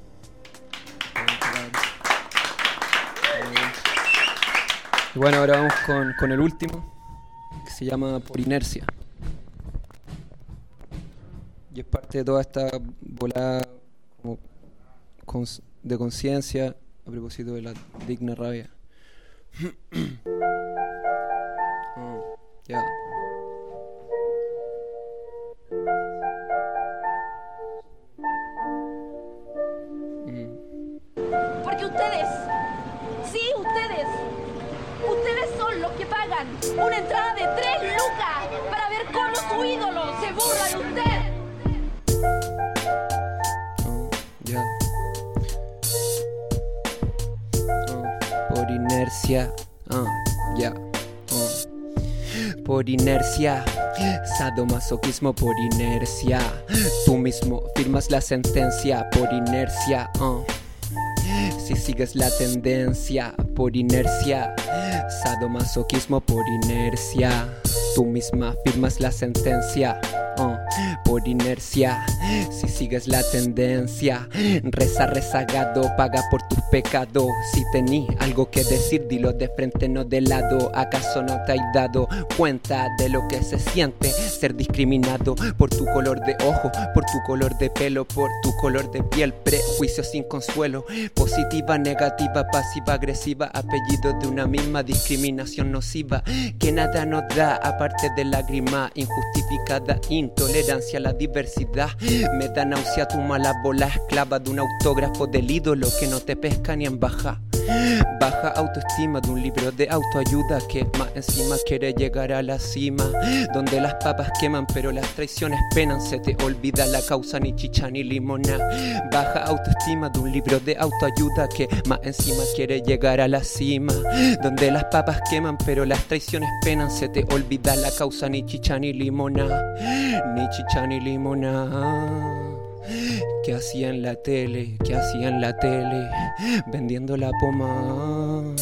Y bueno, ahora vamos con, con el último, que se llama Por Inercia. Y es parte de toda esta volada como cons- de conciencia a propósito de la digna rabia. Oh, ya. Yeah. Porque ustedes, sí, ustedes, ustedes son los que pagan una entrada de tres lucas para ver cómo su ídolo se burla de usted. Oh, ya. Yeah. Oh, por inercia, ah, ya. Yeah. Oh. Por inercia, sadomasoquismo por inercia. Tú mismo firmas la sentencia por inercia. Uh. Si sigues la tendencia por inercia, sadomasoquismo por inercia. Tú misma firmas la sentencia. Uh, por inercia, si sigues la tendencia, reza rezagado, paga por tus pecados. Si tení algo que decir, dilo de frente, no de lado. ¿Acaso no te has dado cuenta de lo que se siente ser discriminado por tu color de ojo, por tu color de pelo, por tu color de piel? Prejuicio sin consuelo, positiva, negativa, pasiva, agresiva, apellido de una misma discriminación nociva que nada nos da aparte de lágrima injustificada. Intolerancia a la diversidad, me da náusea tu mala bola, esclava de un autógrafo del ídolo que no te pesca ni en baja. Baja autoestima de un libro de autoayuda que más encima quiere llegar a la cima, donde las papas queman pero las traiciones penan. Se te olvida la causa, ni chicha ni limona. Baja autoestima de un libro de autoayuda que más encima quiere llegar a la cima, donde las papas queman pero las traiciones penan. Se te olvida la causa, ni chicha ni limona, ni chicha ni limona. ¿Qué hacía en la tele? ¿Qué hacía en la tele? Vendiendo la poma.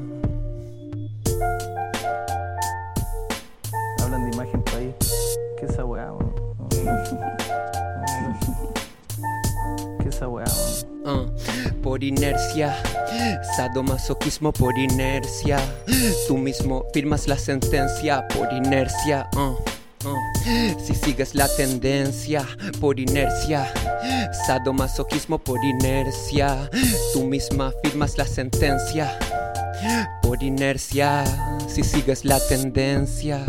Hablan de imagen país. ¿Qué esa weá, weón? ¿Qué esa weá, weón? Uh, por inercia, sadomasoquismo por inercia. Tú mismo firmas la sentencia por inercia. Uh. Uh, si sigues la tendencia por inercia, sadomasoquismo por inercia. Tú misma firmas la sentencia por inercia. Si sigues la tendencia.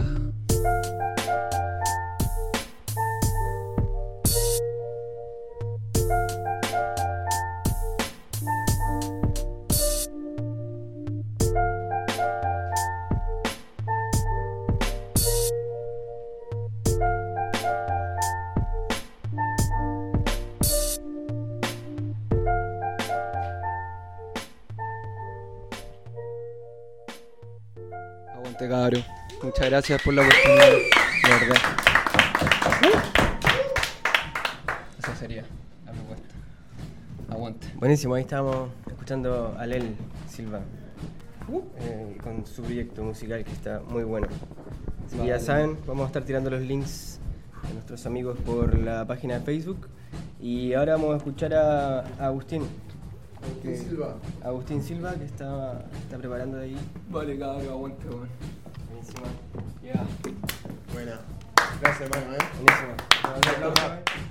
Aguante, cabrón. Muchas gracias por la oportunidad, de verdad. Esa sería la propuesta. Aguante. Buenísimo, ahí estábamos escuchando a Lel Silva eh, con su proyecto musical que está muy bueno. Así que ya saben, vamos a estar tirando los links de nuestros amigos por la página de Facebook. Y ahora vamos a escuchar a, a Agustín. Agustín que, Silva. Agustín Silva, que está, está preparando ahí. Vale, cabrón, aguante, weón. Buenísimo. Ya. Yeah. Buena. Gracias, hermano. ¿eh? Buenísimo. Un aplauso.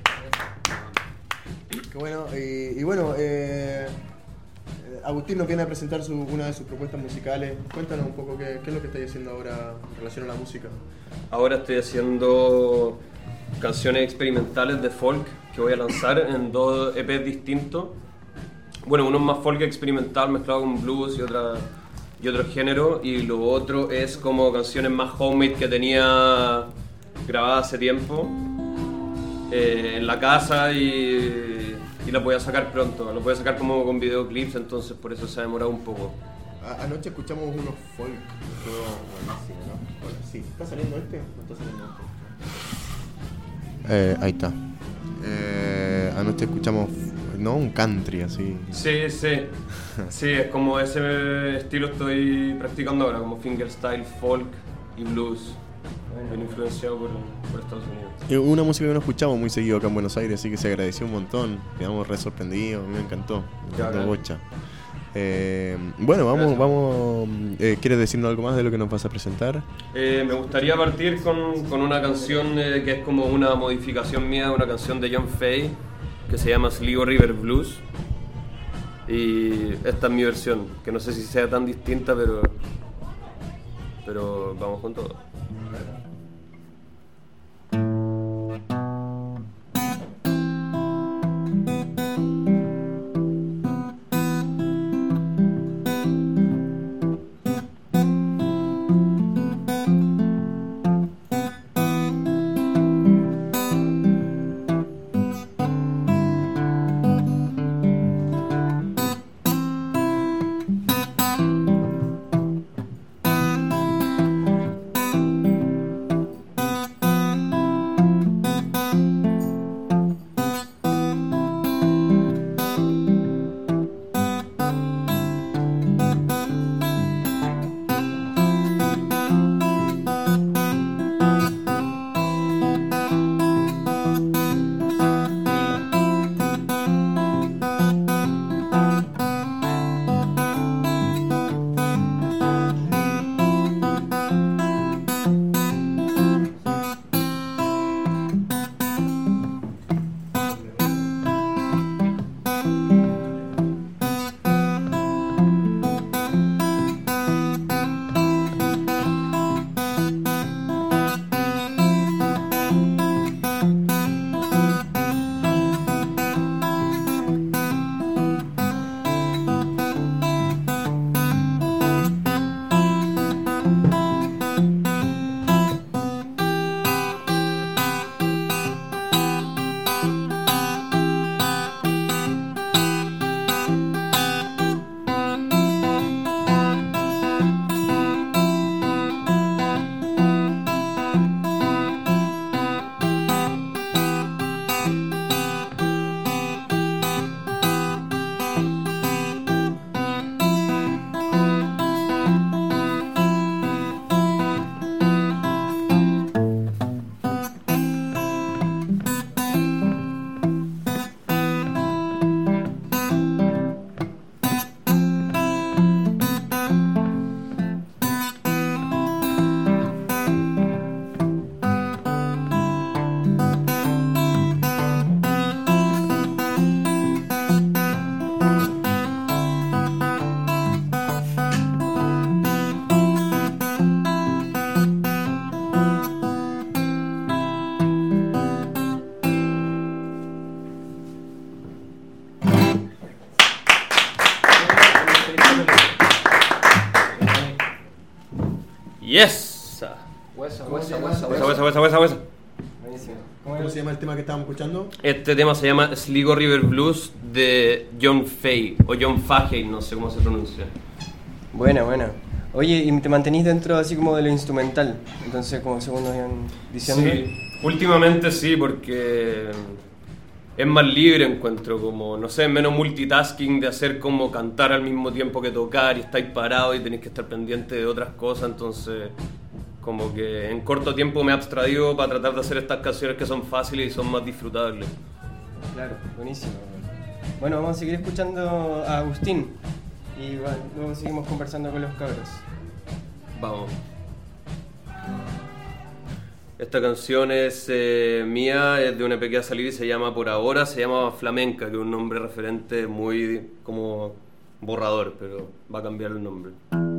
Qué bueno. Y, y bueno, eh, Agustín nos viene a presentar su, una de sus propuestas musicales. Cuéntanos un poco qué, qué es lo que estáis haciendo ahora en relación a la música. Ahora estoy haciendo canciones experimentales de folk que voy a lanzar en dos E Pes distintos. Bueno, uno es más folk experimental mezclado con blues y otra y otro género, y lo otro es como canciones más homemade que tenía grabadas hace tiempo eh, en la casa y, y las voy a sacar pronto. Las voy a sacar como con videoclips, entonces por eso se ha demorado un poco. A, anoche escuchamos unos folk, todo buenísimo, ¿no? Bueno, sí, ¿está saliendo este? ¿No está saliendo este? Eh, ahí está. Eh, anoche escuchamos, ¿no? Un country así. Sí, sí. Sí, es como ese estilo estoy practicando ahora, como fingerstyle, folk y blues. Bien influenciado por, por Estados Unidos. Y una música que no escuchamos muy seguido acá en Buenos Aires, así que se agradeció un montón. Quedamos re sorprendidos, a mí me encantó. Me encantó bocha. Eh, bueno, vamos, Gracias. vamos. Eh, ¿Quieres decirnos algo más de lo que nos vas a presentar? Eh, me gustaría partir con, con una canción eh, que es como una modificación mía de una canción de John Fay que se llama Sligo River Blues. Y esta es mi versión, que no sé si sea tan distinta, pero, pero vamos con todo. Yes. Huesa, ¿Cómo se huesa, llama? huesa, Huesa, huesa, huesa, huesa, huesa. Buenísimo. ¿Cómo se llama el tema que estábamos escuchando? Este tema se llama Sligo River Blues de John Fay o John Fahey, no sé cómo se pronuncia. Buena, buena. Oye, y te mantenís dentro así como de lo instrumental, entonces como según nos iban diciendo. Sí, últimamente sí, porque es más libre, encuentro, como, no sé, menos multitasking de hacer como cantar al mismo tiempo que tocar y estáis parados y tenéis que estar pendiente de otras cosas, entonces como que en corto tiempo me he abstraído para tratar de hacer estas canciones que son fáciles y son más disfrutables. Claro, buenísimo. Bueno, vamos a seguir escuchando a Agustín y bueno, luego seguimos conversando con los cabros. Vamos. Esta canción es eh, mía, es de una E P que va a salir y se llama Por Ahora, se llama Flamenca, que es un nombre referente muy como borrador, pero va a cambiar el nombre.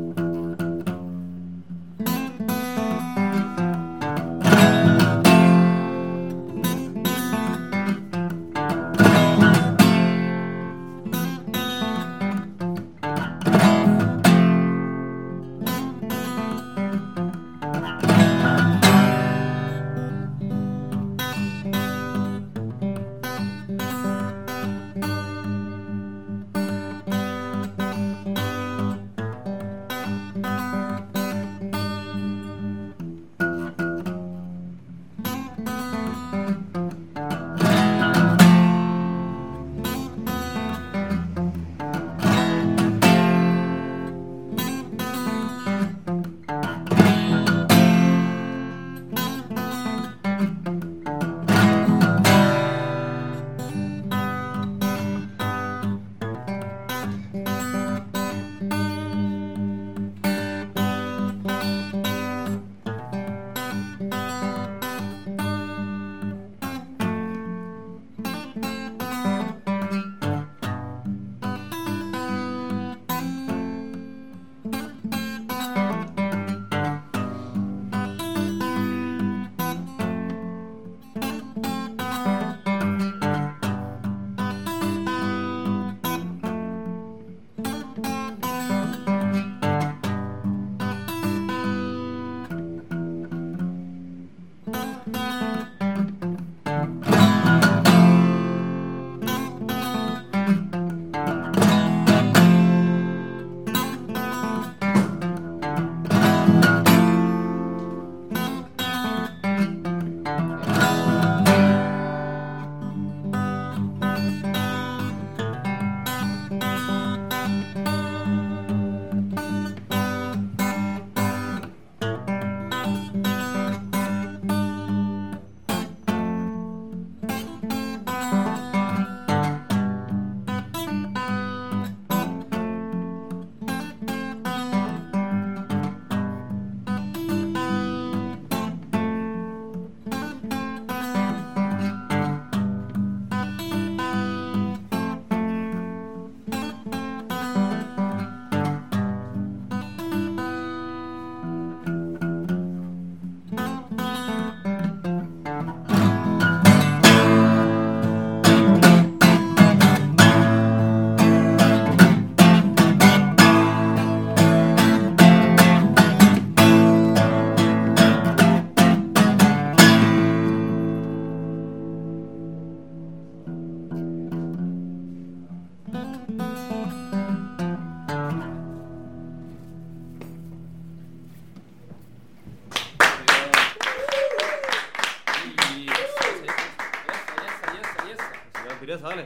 Dale.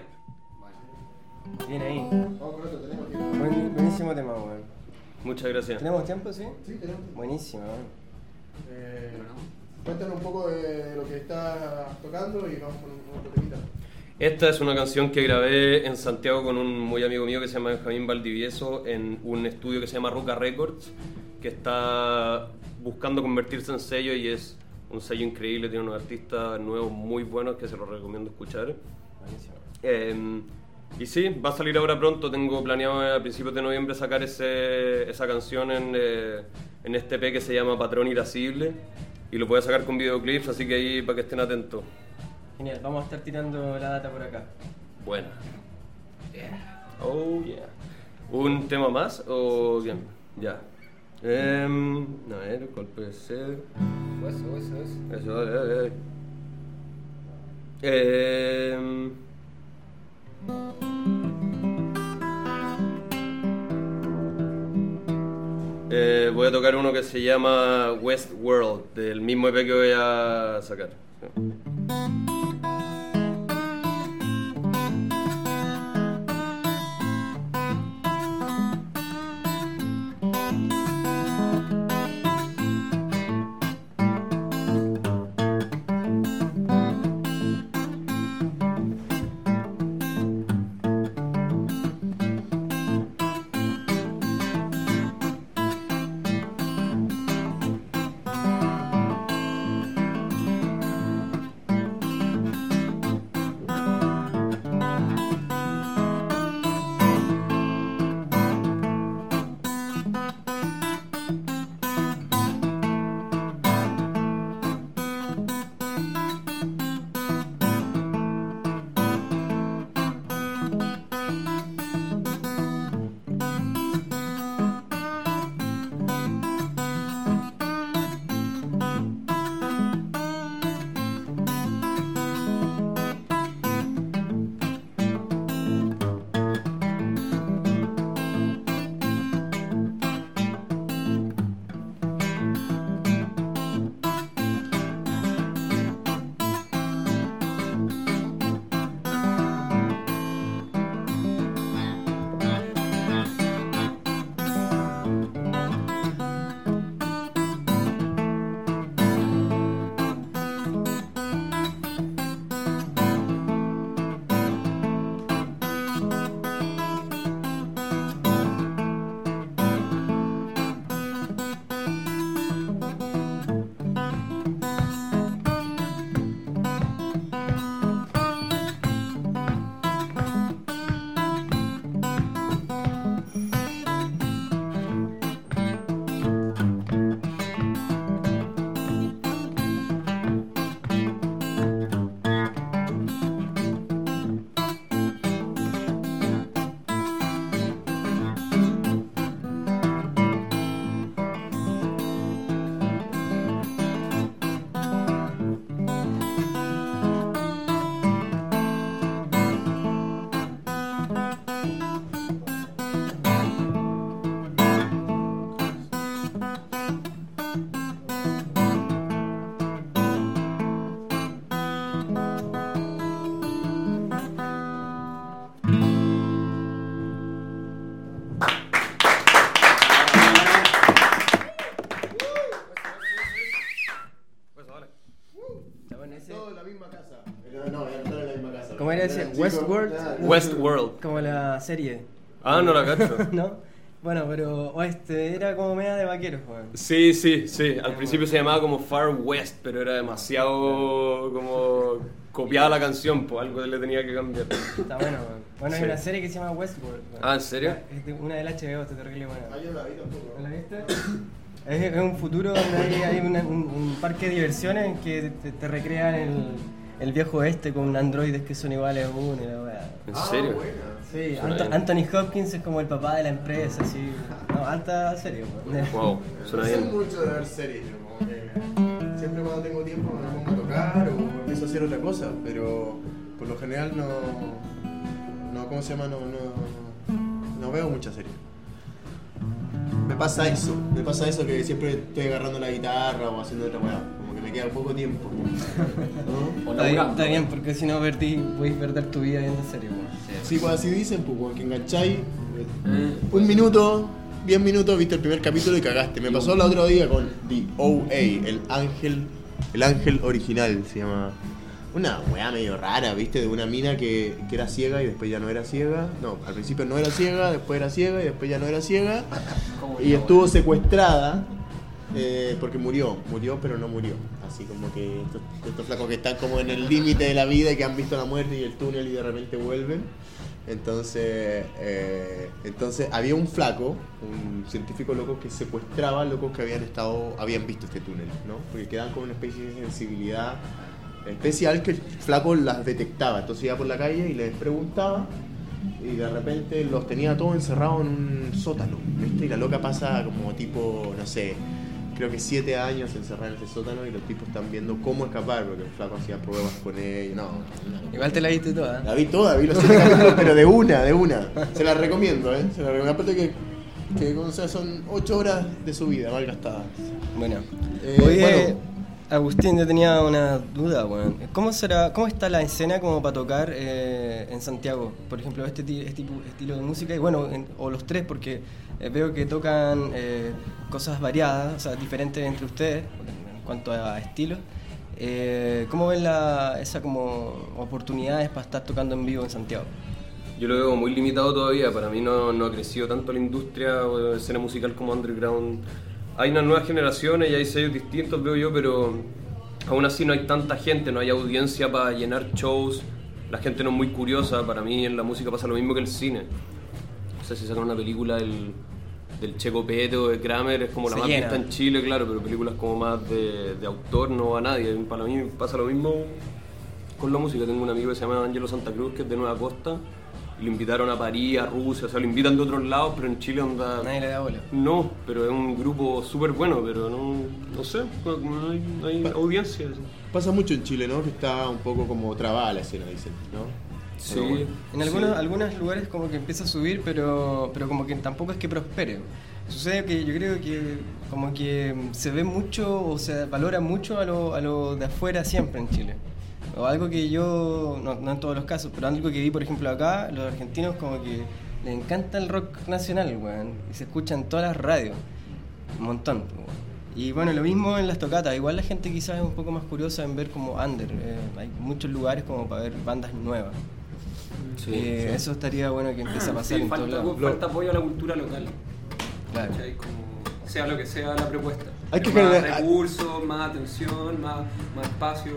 Bien ahí. Buen, buenísimo tema, weón. Muchas gracias. ¿Tenemos tiempo, sí? Sí, tenemos. Buenísimo, weón. Eh, cuéntanos un poco de lo que estás tocando y vamos con otro temita. Esta es una canción que grabé en Santiago con un muy amigo mío que se llama Benjamín Valdivieso en un estudio que se llama Ruca Records, que está buscando convertirse en sello y es un sello increíble, tiene unos artistas nuevos muy buenos que se los recomiendo escuchar. Buenísimo. Eh, y sí, va a salir ahora pronto, tengo planeado a principios de noviembre sacar ese, esa canción en, eh, en este E P que se llama Patrón Irascible y lo voy a sacar con videoclips, así que ahí para que estén atentos. Genial, vamos a estar tirando la data por acá. Bueno. Yeah. Oh yeah. ¿Un tema más o bien? Ya. Eh, a ver, ¿cuál puede ser? Eso, eso, eso. Eso, dale, dale, dale. Eh, eh, tocar uno que se llama Westworld, del mismo E P que voy a sacar. ¿Cómo era ese? Westworld. Westworld. Como la serie. Ah, no la cacho. ¿No? Bueno, pero Oeste era como media de vaqueros, weón. Sí, sí, sí. Al principio se llamaba como Far West, pero era demasiado como copiada la canción, pues algo le tenía que cambiar. Está bueno, weón. Bueno, hay Sí. una serie que se llama Westworld, weón. Ah, ¿en serio? Es de- una del H B O, está terrible buena. Ah, yo la vi tampoco. ¿No la viste? Es, es un futuro donde hay, hay una- un, un parque de diversiones en que te, te recrean el, el viejo oeste con androides que son iguales a uno y la weá. ¿En serio? Sí, Suena Anto- bien. Anthony Hopkins es como el papá de la empresa, así. No, alta serie, weón. Wow, suena No sé bien. mucho de ver series, yo como que siempre cuando tengo tiempo me pongo a tocar o empiezo a hacer otra cosa, pero por lo general no, no ¿cómo se llama? No, no, no veo muchas series. Me pasa eso, me pasa eso que siempre estoy agarrando la guitarra o haciendo otra weá, como que me queda poco tiempo. ¿No? Está bien, está bien, porque si no perdí, puedes perder tu vida viendo series, weón. Sí, pues así dicen, pues weón, que engancháis un minuto, diez minutos, viste el primer capítulo y cagaste. Me pasó el otro día con The O A, el ángel, el ángel original se llama. Una weá medio rara, viste, de una mina que, que era ciega y después ya no era ciega. No, al principio no era ciega, después era ciega y después ya no era ciega. Y estuvo secuestrada eh, porque murió, murió pero no murió. Así como que estos, estos flacos que están como en el límite de la vida y que han visto la muerte y el túnel y de repente vuelven. Entonces, eh, entonces había un flaco, un científico loco que secuestraba a locos que habían estado, habían visto este túnel, ¿no? Porque quedaban con una especie de sensibilidad especial que el flaco las detectaba. Entonces iba por la calle y les preguntaba y de repente los tenía todos encerrados en un sótano, ¿viste? Y la loca pasa como tipo, no sé, creo que siete años encerrada en ese sótano y los tipos están viendo cómo escapar porque el flaco hacía pruebas con ellos. No, no. Igual te la viste toda. La vi toda, vi los siete capítulos, pero de una, de una. Se la recomiendo, ¿eh? Se la recomiendo. Aparte que Que o sea, son ocho horas de su vida mal gastadas. Bueno, Eh, oye, bueno. Agustín, yo tenía una duda, weón. ¿Cómo será, cómo está la escena como para tocar eh, en Santiago? Por ejemplo, este, ti- este tipo- estilo de música, y bueno, en- o los tres, porque eh, veo que tocan eh, cosas variadas, o sea, diferentes entre ustedes en cuanto a estilos. Eh, ¿Cómo ven la, esa como oportunidades para estar tocando en vivo en Santiago? Yo lo veo muy limitado todavía, para mí no, no ha crecido tanto la industria o la escena musical como underground. Hay unas nuevas generaciones y hay sellos distintos, veo yo, pero aún así no hay tanta gente, no hay audiencia para llenar shows, la gente no es muy curiosa. Para mí en la música pasa lo mismo que el cine. O sea, si sacan una película del, del Checo Peto, de Kramer, es como la Se más llena. vista en Chile, claro, pero películas como más de, de autor no va a nadie. Para mí pasa lo mismo con la música. Tengo un amigo que se llama Angelo Santa Cruz, que es de Nueva Costa, y lo invitaron a París, a Rusia, o sea, lo invitan de otros lados, pero en Chile onda... Nadie le da bola. No, pero es un grupo súper bueno, pero no, no sé, no, no hay, no hay audiencia. Pasa mucho en Chile, ¿no? Que está un poco como trabada la escena, dicen, ¿no? Sí. Pero bueno. En algunos, Sí. algunos lugares como que empieza a subir, pero, pero como que tampoco es que prospere. Sucede que yo creo que como que se ve mucho o se valora mucho a lo, a lo de afuera siempre en Chile. O algo que yo, no, no en todos los casos, pero algo que vi por ejemplo acá, los argentinos como que les encanta el rock nacional, weón. Y se escucha en todas las radios. Un montón, weón. Y bueno, lo mismo en las tocatas. Igual la gente quizás es un poco más curiosa en ver como under. Eh, hay muchos lugares como para ver bandas nuevas. Sí, Eh, sí. Eso estaría bueno que empiece a pasar Sí, en todos falta, lados. falta apoyo a la cultura local. Claro. ¿Cachai? Como sea lo que sea la propuesta. Hay que más generar- recursos, más atención, más, más espacio.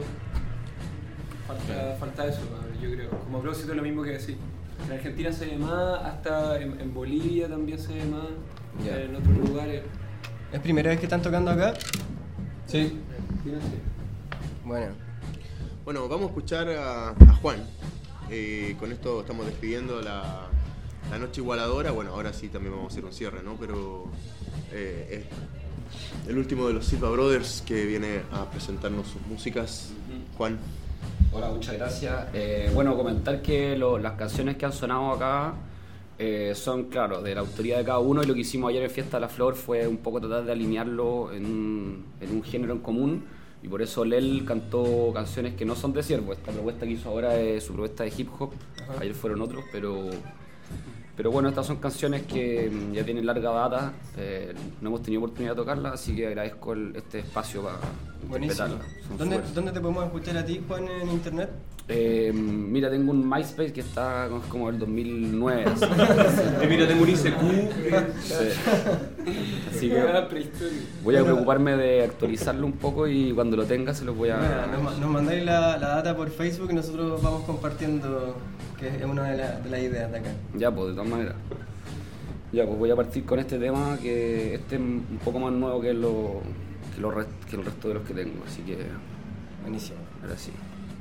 Falta, falta eso, yo creo. Como a propósito, lo mismo que decir. En Argentina se ve más, hasta en, en Bolivia también se ve más, Ya. en otros lugares. ¿Es primera vez que están tocando acá? Sí. Argentina sí. Bueno. Bueno, vamos a escuchar a, a Juan. Eh, con esto estamos despidiendo la, la noche igualadora. Bueno, ahora sí también vamos a hacer un cierre, ¿no? Pero eh, es el último de los Silva Brothers que viene a presentarnos sus músicas. Juan. Hola, muchas gracias. Eh, bueno, comentar que lo- las canciones que han sonado acá eh, son, claro, de la autoría de cada uno, y lo que hicimos ayer en Fiesta de la Flor fue un poco tratar de alinearlo en un, en un género en común, y por eso Lel cantó canciones que no son de Ciervo. Esta propuesta que hizo ahora es su propuesta de hip hop. Ajá. Ayer fueron otros, pero... Pero bueno, estas son canciones que mm, ya tienen larga data, eh, no hemos tenido oportunidad de tocarlas, así que agradezco el- este espacio para Buenísimo. interpretarlas. Son ¿Dónde, súper- ¿Dónde te podemos escuchar a ti, Juan, en internet? Eh, mira, tengo un MySpace que está como- como del dos mil nueve. Así, Eh, mira, tengo un I C Q. Sí. Así que voy a preocuparme de actualizarlo un poco, y cuando lo tenga se los voy a... Bueno, nos, ma- nos mandáis la, la data por Facebook y nosotros vamos compartiendo, que es una de, la- de las ideas de acá. Ya, pues de todas maneras. Ya, pues voy a partir con este tema, que este es un poco más nuevo que, lo, que, lo rest- que el resto de los que tengo, así que... Buenísimo. Ahora sí.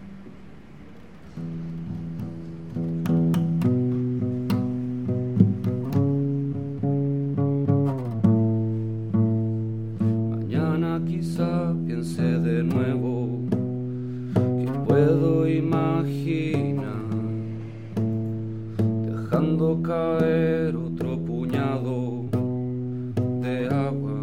Mañana quizá piense de nuevo que puedo imaginar dejando caer otro puñado de agua,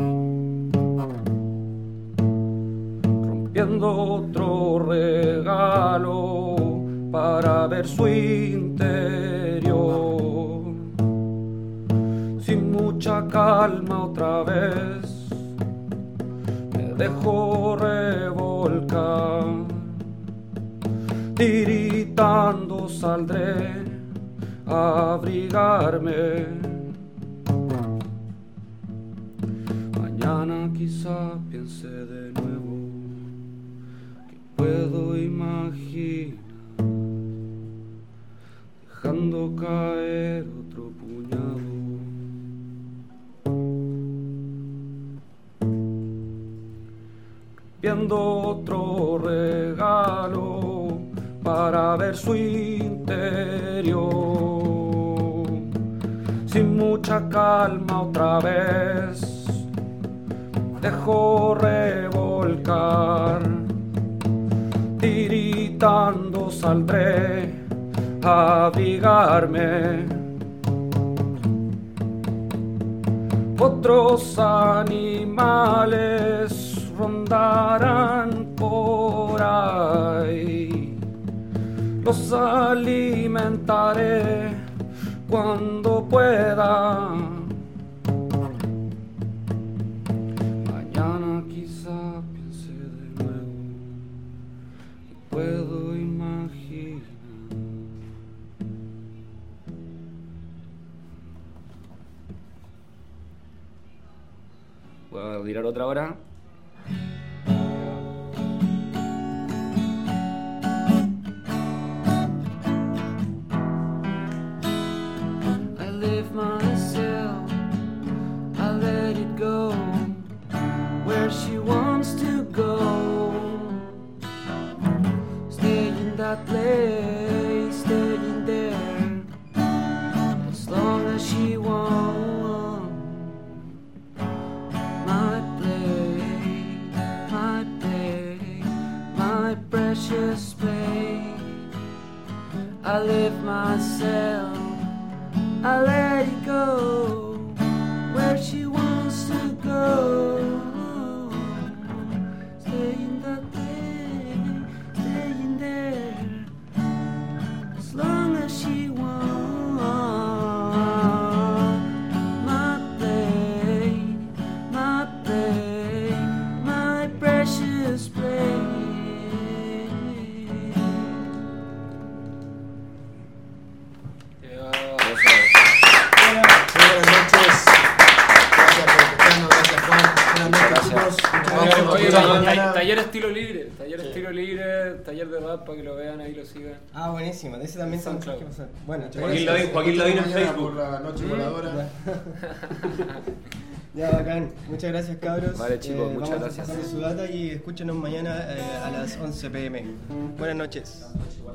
rompiendo otro regalo para ver su interior, sin mucha calma otra vez me dejo revolcar, tiritando saldré a abrigarme. Mañana quizá piense de nuevo que puedo imaginar dejando caer otro puñado, rompiendo otro regalo para ver su interior, sin mucha calma otra vez dejo revolcar, tiritando saldré a abrigarme. Otros animales rondarán por ahí. Los alimentaré cuando pueda. Mañana quizá piense de nuevo y puedo imaginar. ¿Puedo tirar otra hora? I live myself, I let it go where she wants to go. Stay in that place, stay in there as long as she wants. Precious place, I live myself, I let it go where she wants to go. Stay in that place, stay in there as long as she wants. My place, my place, my precious place. Taller estilo libre, taller sí. estilo libre, taller de rap para que lo vean ahí, lo sigan. Ah, buenísimo, de ese también son que pasar. Bueno, Joaquín Ladín, Joaquín Ladín en Facebook. Por la noche voladora. Ya, bacán. Muchas gracias, cabros. Vale, chicos, eh, muchas vamos gracias. A pasar su data y escúchenos mañana eh, a las once pe eme. Buenas noches.